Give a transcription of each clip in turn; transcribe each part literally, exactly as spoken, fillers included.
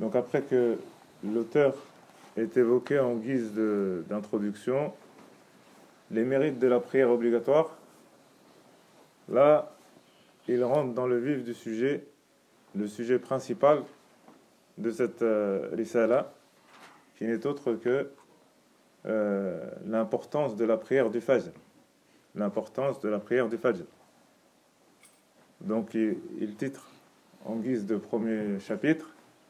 Donc après que l'auteur ait évoqué en guise de- d'introduction les mérites de la prière obligatoire, là, il rentre dans le vif du sujet, le sujet principal de cette euh, risala, qui n'est autre que euh, l'importance de la prière du Fajr. L'importance de la prière du Fajr. Donc il, il titre en guise de premier chapitre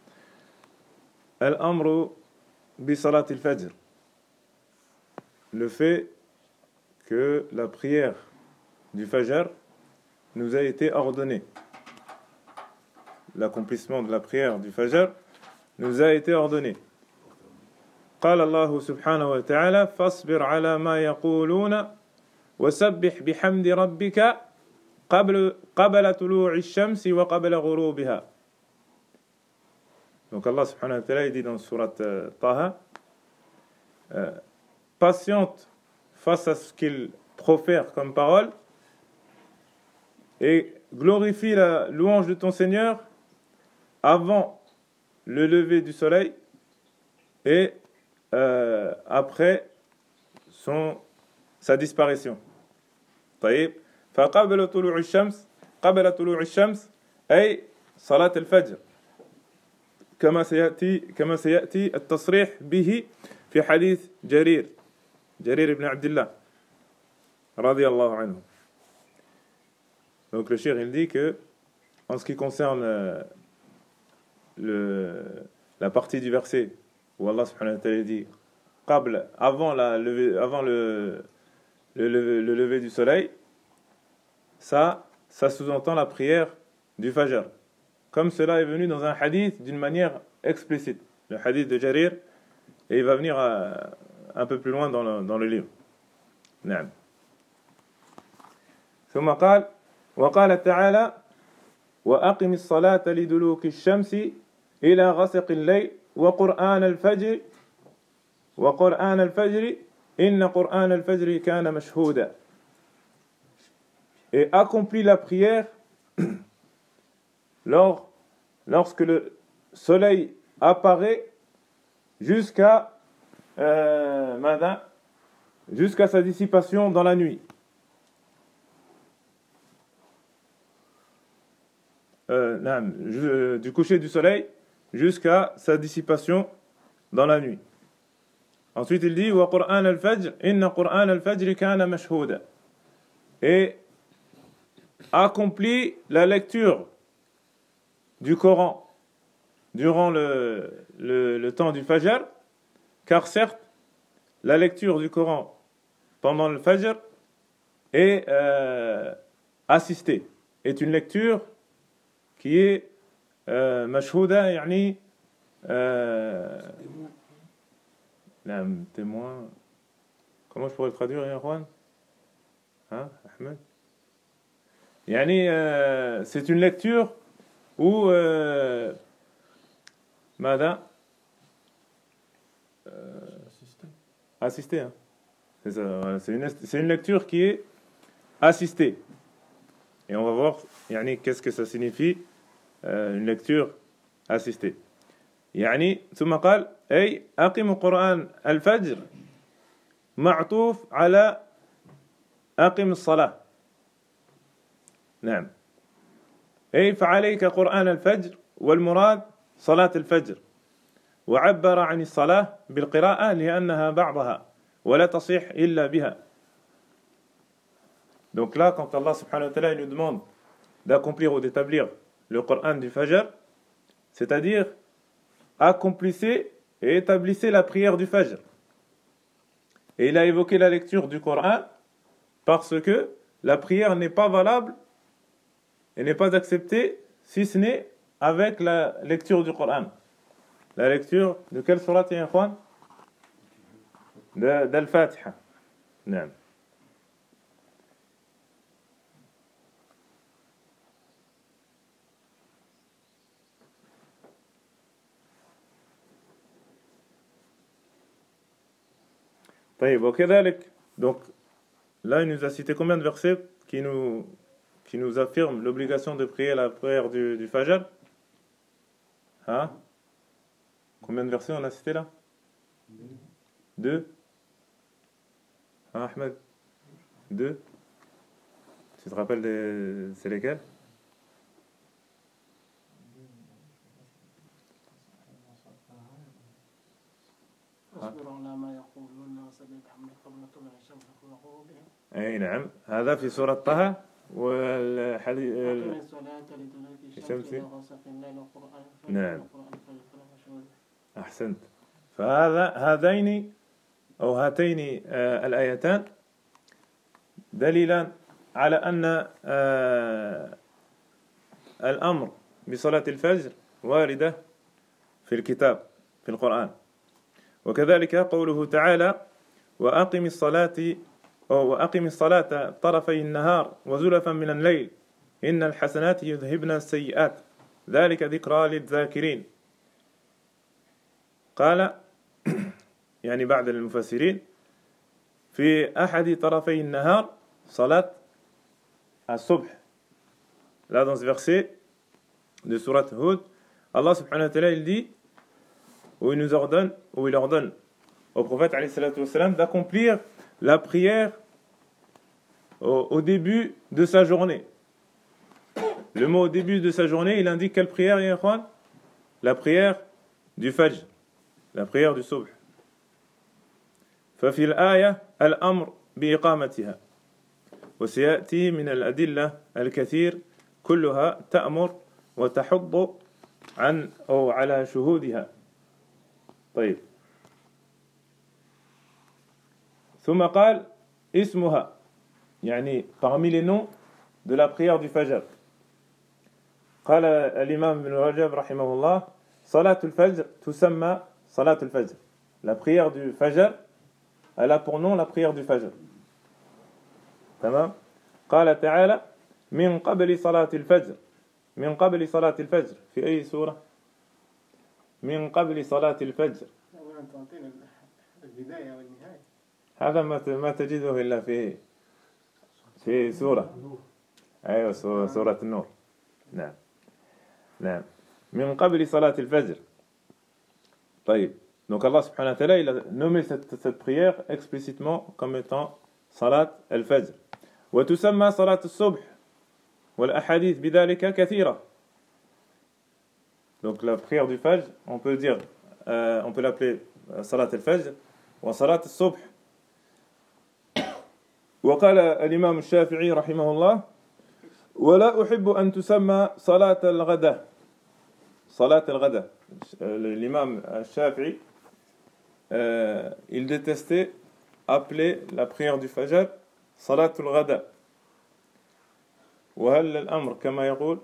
Al-Amru bi Salat al-Fajr. Le fait que la prière du Fajr nous a été ordonnée. L'accomplissement de la prière du Fajr nous a été ordonné. قال الله سبحانه وتعالى فاصبر على ما يقولون وسبح بحمد ربك قبل قبل طلوع الشمس وقبل غروبها. Donc Allah subhanahu wa ta'ala dit dans sourate euh, Taha euh, patiente face à ce qu'il profère comme parole et glorifie la louange de ton Seigneur avant le lever du soleil et euh, après son, sa disparition. طيب فقبل طلوع الشمس قبل طلوع الشمس أي صلاة الفجر كما سيأتي كما سيأتي التصريح به في حديث جرير جرير بن عبد الله رضي الله عنه. Donc le cheikh il dit que en ce qui concerne euh, le, la partie du verset où Allah subhanahu wa ta'ala dit قبل, avant, la levée, avant le, le, le, le lever du soleil, ça, ça sous-entend la prière du Fajr. Comme cela est venu dans un hadith d'une manière explicite. Le hadith de Jarir, et il va venir à, un peu plus loin dans le, dans le livre. نعم. ثم قال وقال تعالى وأقم الصلاة لدلوك الشمس إلى غسق الليل وقرآن الفجر وقرآن الفجر إن قرآن الفجر كان مشهودا. Et accomplis la prière lors, lorsque le soleil apparaît jusqu'à euh, matin, jusqu'à sa dissipation dans la nuit. Euh, non, je, du coucher du soleil jusqu'à sa dissipation dans la nuit. Ensuite il dit wa Qur'an al-Fajr inna Qur'an al-Fajr kana mashhouda. Et accomplit la lecture du Coran durant le, le, le temps du Fajr, car certes la lecture du Coran pendant le Fajr est euh, assistée, est une lecture qui est euh, mashhouda, yani euh, la témoin. Comment je pourrais le traduire, Juan? Hein, Ahmed? Yani, euh, c'est une lecture où euh, Mada euh, assisté, hein. C'est ça, voilà. c'est, une, c'est une lecture qui est assistée. Et on va voir yani, qu'est-ce que ça signifie euh, une lecture assistée. يعني ثم قال أي أقم قرآن الفجر معطوف على أقم الصلاة. نعم. أي فعليك قرآن الفجر والمراد صلاة الفجر. وعبر عن الصلاة بالقراءة لأنها بعضها ولا تصح إلا بها. Donc là, quand Allah subhanahu wa ta'ala nous demande d'accomplir ou d'établir le Coran du Fajr, c'est-à-dire accomplissez et établissez la prière du Fajr. Et il a évoqué la lecture du Coran parce que la prière n'est pas valable et n'est pas acceptée si ce n'est avec la lecture du Coran. La lecture de quelle sourate, ya ikhwan? D'Al-Fatiha. Non. Donc là il nous a cité combien de versets qui nous, qui nous affirment l'obligation de prier la prière du, du Fajr? Hein? Combien de versets on a cité là? Deux. Hein, Ahmed? Deux. Tu te rappelles des... c'est lesquels? أي نعم هذا في سورة طه والحديث الشمس. نعم أحسنت. فهذا هذين أو هاتين آه الآيتان دليلا على أن آه الأمر بصلاة الفجر واردة في الكتاب في القرآن. وكذلك قوله تعالى وأقم الصلاة وأقم الصلاة طرفي النهار وزلفا من الليل إن الحسنات يذهبن السيئات ذلك ذكرى للذاكرين. قال يعني بعض المفسرين في أحد طرفي النهار صلاة الصبح. Là dans ce verset de Surat Hud, Allah subhanahu wa ta'ala il dit où il nous ordonne, où il ordonne au prophète alayhi salatu wassalam d'accomplir la prière au, au début de sa journée. Le mot au début de sa journée, il indique quelle prière, ya ikhwan? La prière du Fajr, la prière du Subh. ففي الآية الأمر بإقامتها وسيأتي من الأدلة الكثير كلها تأمر وتحض عن أو على شهودها. طيب ثم قال اسمها يعني parmi les noms de la prière du Fajr. قال الإمام ابن رجب رحمه الله صلاة الفجر تسمى صلاة الفجر. La prière du Fajr, elle a pour nom la prière du Fajr. تمام. قال تعالى من قبل صلاة الفجر من قبل صلاة الفجر في أي سورة؟ من قبل صلاة الفجر. البداية والنهاية. هذا ما ما تجده إلا في في سورة. أيوة سورة النور. نعم نعم من قبل صلاة الفجر. طيب donc Allah subhanahu wa ta'ala il a nommé cette, cette prière explicitement comme étant salat al-fajr. وتسمى صلاة الصبح والأحاديث بذلك كثيرة. Donc la prière du Fajr, on peut dire, euh, on peut l'appeler salat al-Fajr ou salat al-Subh. وقال الإمام الشافعي رحمه الله ولا أحب أن تسمى صلاة الغداء صلاة الغداء. L'imam Shafi'i euh, il détestait appeler la prière du Fajr صلاة الغداء. وهل الأمر كما يقول؟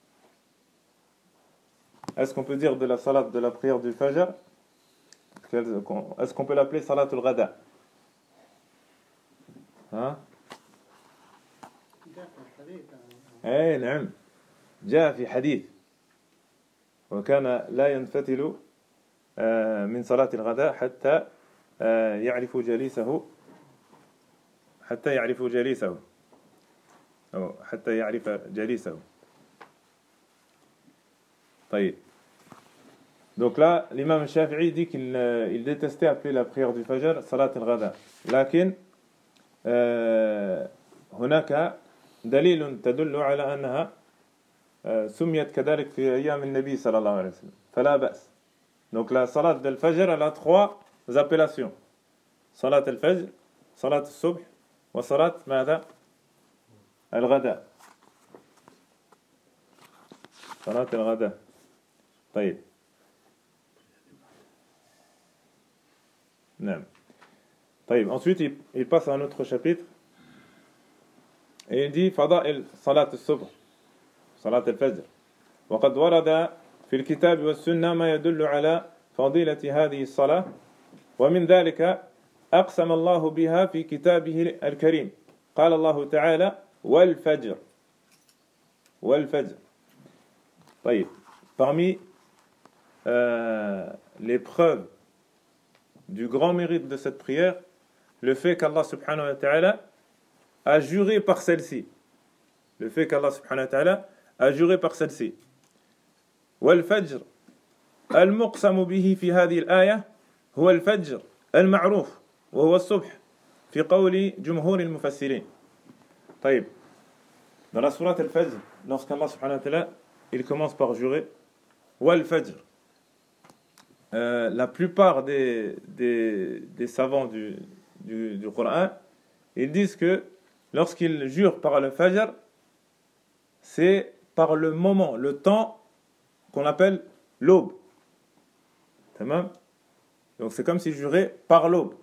Est-ce qu'on peut dire de la salat de la prière du Fajr? Est-ce qu'on peut l'appeler salat al-Ghada? ها؟ اي نعم جاء في حديث وكان لا ينفتل من صلاة الغداء حتى يعرف جليسه حتى يعرف جليسه أو حتى يعرف جليسه. طيب donc là l'imam Shafi'i dit qu'il il détestait appeler la prière du Fajr salat al-Ghada. لكن هناك دليل تدل على أنها سميت كذلك في أيام النبي صلى الله عليه وسلم فلا بأس. Donc la salat del-Fajr elle a trois appellations. Salat al-Fajr, salat al-Subh wa salat ماذا؟ الغداء. salat al-Ghada. طيب نعم. طيب ensuite il, il passe à un autre chapitre et il dit فضائل صلاة الصبح صلاة الفجر. وقد ورد في الكتاب والسنة ما يدل على فضيلة هذه الصلاة ومن ذلك أقسم الله بها في كتابه الكريم. قال الله تعالى والفجر والفجر. طيب parmi euh, les preuves du grand mérite de cette prière, le fait qu'Allah subhanahu wa ta'ala a juré par celle-ci. Le fait qu'Allah subhanahu wa ta'ala a juré par celle-ci. Wal Fajr, المقسم به في هذه الآية هو الفجر المعروف وهو الصبح في قول جمهور المفسرين. طيب, dans la sourate Al-Fajr, lorsqu'Allah subhanahu wa ta'ala il commence par jurer wal fajr, euh, la plupart des, des, des savants du, du, du Coran, ils disent que lorsqu'ils jurent par le fajr, c'est par le moment, le temps qu'on appelle l'aube. Tamam? Donc c'est comme s'ils juraient par l'aube.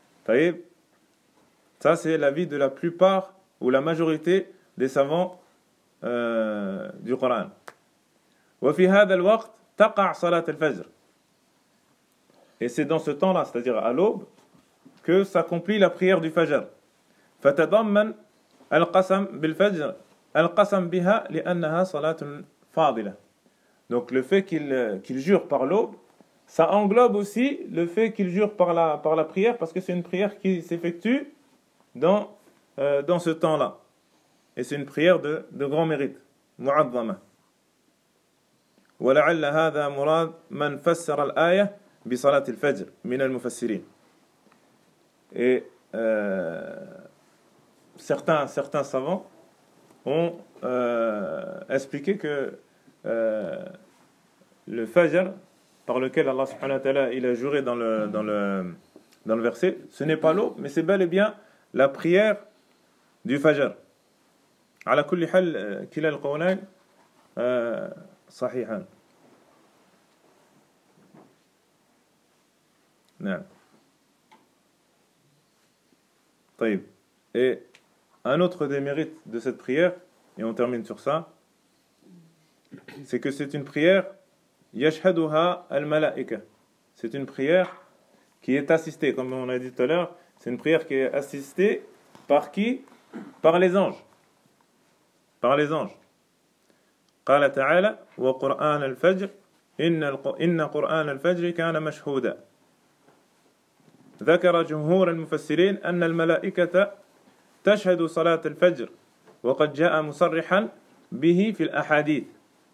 Ça c'est l'avis de la plupart ou la majorité des savants euh, du Coran. وفي هذا الوقت تقع صلاة الفجر. Et c'est dans ce temps-là, c'est-à-dire à l'aube, que s'accomplit la prière du Fajr. فتضمن القسم بالفجر القسم بها لأنها صلاة فاضلة. Donc le fait qu'il, qu'il jure par l'aube, ça englobe aussi le fait qu'il jure par la, par la prière, parce que c'est une prière qui s'effectue dans, euh, dans ce temps-là. Et c'est une prière de, de grand mérite. معظمة. ولعل هذا مراد من فسر الآية بصلاة الفجر من المفسرين. Et euh, certains, certains savants ont euh, expliqué que euh, le Fajr, par lequel Allah subhanahu wa ta'ala il a juré dans le, dans le, dans le verset, ce n'est pas l'aube, mais c'est bel et bien la prière du Fajr. على كل حال كلا القولين صحيحان. نعم. طيب. Et un autre des mérites de cette prière, et on termine sur ça, c'est que c'est une prière yashhaduha al-malaika. C'est une prière qui est assistée, comme on a dit tout à l'heure, c'est une prière qui est assistée par qui? Par les anges. Par les anges. قال تعالى وقرآن الفجر إن إن قرآن الفجر كان مشهودا. ذكر جمهور المفسرين أن الملائكة تشهد صلاة الفجر وقد جاء مصرحا به في الأحاديث.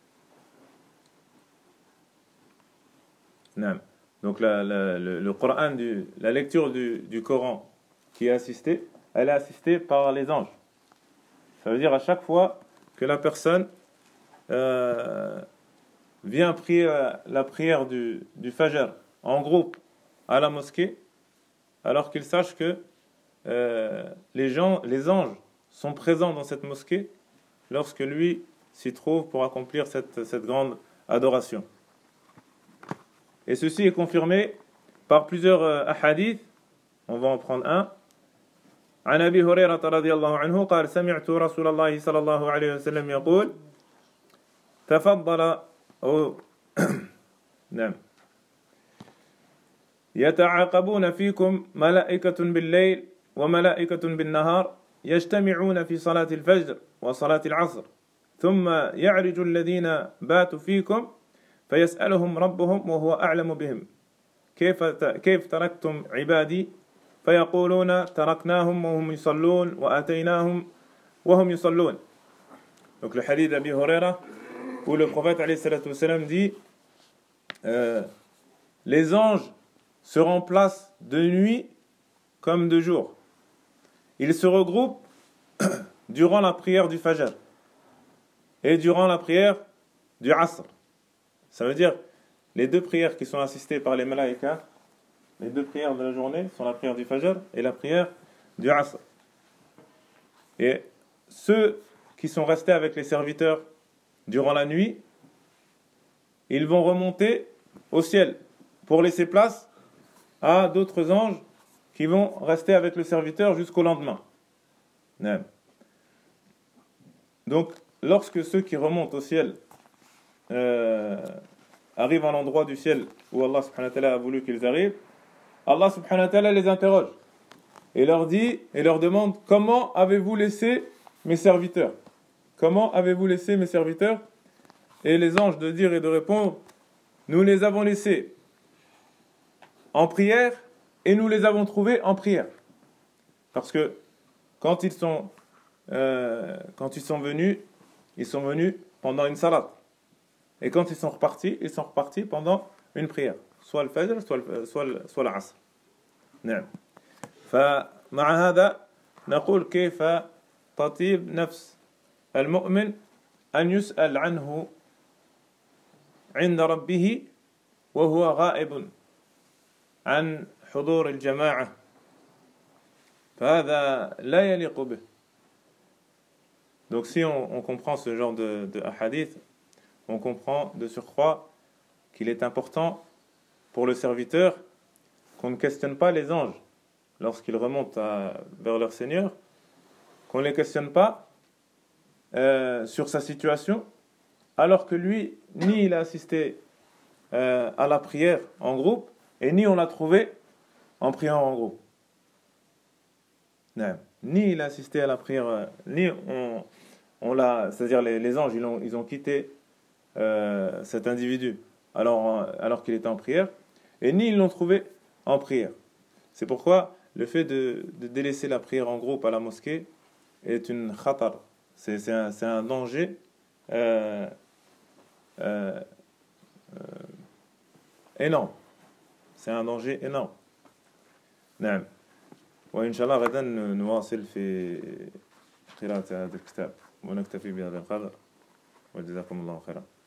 نعم. Donc la, la, le, le Coran, du, la lecture du, du Coran qui est assistée, elle est assistée par les anges. Ça veut dire à chaque fois que la personne euh, vient prier la, la prière du, du Fajr en groupe à la mosquée, alors qu'il sache que euh, les gens, les anges sont présents dans cette mosquée lorsque lui s'y trouve pour accomplir cette, cette grande adoration. Et ceci est confirmé par plusieurs euh, hadiths. On va en prendre un. عن أبي هريرة رضي الله عنه قال سمعت رسول الله صلى الله عليه وسلم يقول تفضل أو نعم يتعاقبون فيكم ملائكة بالليل وملائكة بالنهار يجتمعون في صلاة الفجر وصلاة العصر ثم يعرج الذين باتوا فيكم فيسألهم ربهم وهو أعلم بهم كيف كيف تركتم عبادي فيقولون تركناهم وهم يصلون وأتيناهم وهم يصلون. Donc le hadith d'Abi Huraira où le prophète alayhi salatu wassalam dit euh, les anges se remplacent de nuit comme de jour. Ils se regroupent durant la prière du Fajr et durant la prière du Asr. Ça veut dire les deux prières qui sont assistées par les malaïkas, les deux prières de la journée sont la prière du Fajr et la prière du Asr. Et ceux qui sont restés avec les serviteurs durant la nuit, ils vont remonter au ciel pour laisser place à d'autres anges qui vont rester avec le serviteur jusqu'au lendemain. Donc, lorsque ceux qui remontent au ciel euh, arrivent à l'endroit du ciel où Allah subhanahu wa ta'ala a voulu qu'ils arrivent, Allah subhanahu wa ta'ala les interroge et leur dit et leur demande comment avez-vous laissé mes serviteurs? Comment avez-vous laissé mes serviteurs? Et les anges de dire et de répondre nous les avons laissés en prière et nous les avons trouvés en prière. Parce que quand ils sont euh, quand ils sont venus, ils sont venus pendant une salat. Et quand ils sont repartis, ils sont repartis pendant une prière, soit le fajr, soit le, soit le, soit l'asr. نعم. فمع هذا نقول كيف تطيب نفس المؤمن أن يسأل عنه عند ربه وهو غائب عن حضور الجماعة فهذا لا يليق به. Donc si on, on comprend ce genre de, de hadith, on comprend de surcroît qu'il est important pour le serviteur qu'on ne questionne pas les anges lorsqu'ils remontent à, vers leur Seigneur, qu'on ne les questionne pas euh, sur sa situation, alors que lui, ni il a assisté euh, à la prière en groupe, et ni on l'a trouvé en priant en groupe. Non. Ni il a assisté à la prière, ni on, on l'a, c'est-à-dire les, les anges, ils ont, ils ont quitté euh, cet individu alors, alors qu'il était en prière, et ni ils l'ont trouvé en prière. C'est pourquoi le fait de, de délaisser la prière en groupe à la mosquée est une khatar, c'est, c'est, un, c'est un danger euh, euh, euh, énorme. C'est un danger énorme. نعم. وإن شاء الله غدا نواصل في قراءة هذا الكتاب ونكتفي بهذا القدر وجزاكم الله خيرا.